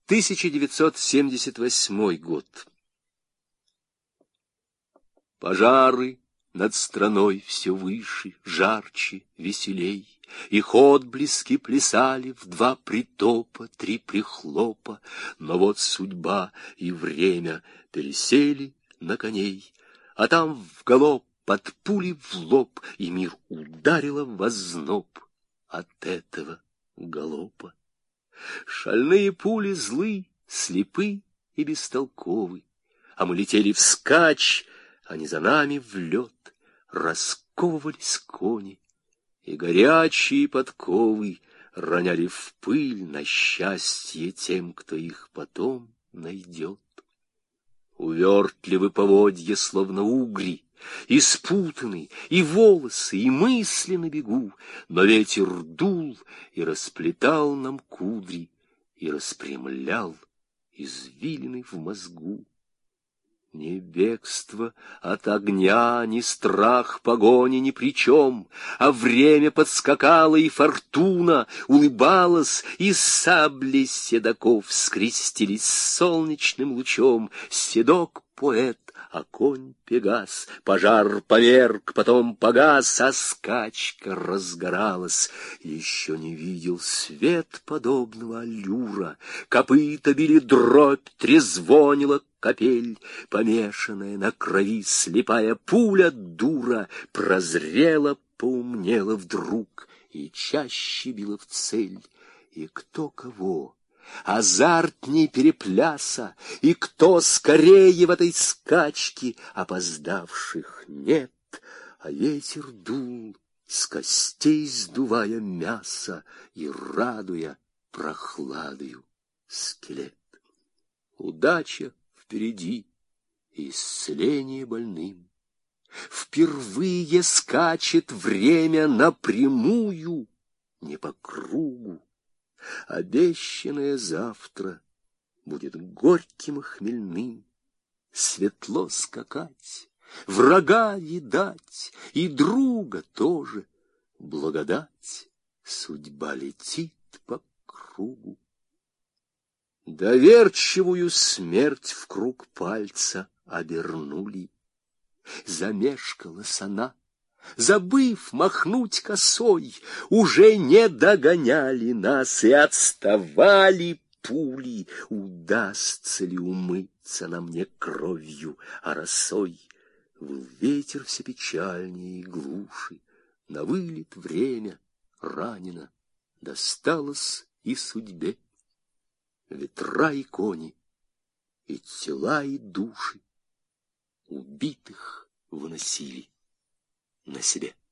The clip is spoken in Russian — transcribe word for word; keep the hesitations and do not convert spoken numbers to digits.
тысяча девятьсот семьдесят восьмой год. Пожары над страной все выше, жарче, веселей. Их отблески плясали в два притопа, три прихлопа. Но вот судьба и время пересели на коней, а там в галоп под пули в лоб, и мир ударило в озноб от этого галопа. Шальные пули злы, слепы и бестолковы, а мы летели вскачь, они за нами в лед, расковывались кони, и горячие подковы роняли в пыль на счастье тем, кто их потом найдет. Увертливы поводья, словно угри, и спутаны, и волосы, и мысли на бегу, но ветер дул и расплетал нам кудри, и распрямлял извилины в мозгу. Ни бегство от огня, ни страх погони ни при чем, а время подскакало, и фортуна улыбалась, и сабли седоков скрестились с солнечным лучом. Седок — поэт, а конь — Пегас. Пожар померк, потом погас, а скачка разгоралась. Еще не видел свет подобного аллюра. Копыта били дробь, трезвонила капель, помешанная на крови слепая пуля дура прозрела, поумнела вдруг и чаще била в цель. И кто кого азартней перепляса, и кто скорее в этой скачке, опоздавших нет, а ветер дул, с костей сдувая мясо и радуя прохладою скелет. Удача впереди, исцеление больным. Впервые скачет время напрямую, не по кругу. Обещанное завтра будет горьким и хмельным. Светло скакать, врага видать, и друга тоже благодать. Судьба летит по кругу. Доверчивую смерть в круг пальца обернули. Замешкалась она, забыв махнуть косой, уже не догоняли нас и отставали пули. Удастся ли умыться нам не кровью, а росой? Выл ветер все печальнее и глуши, на вылет время ранено досталось и судьбе. Ветра и кони, и тела, и души убитых выносили на себе.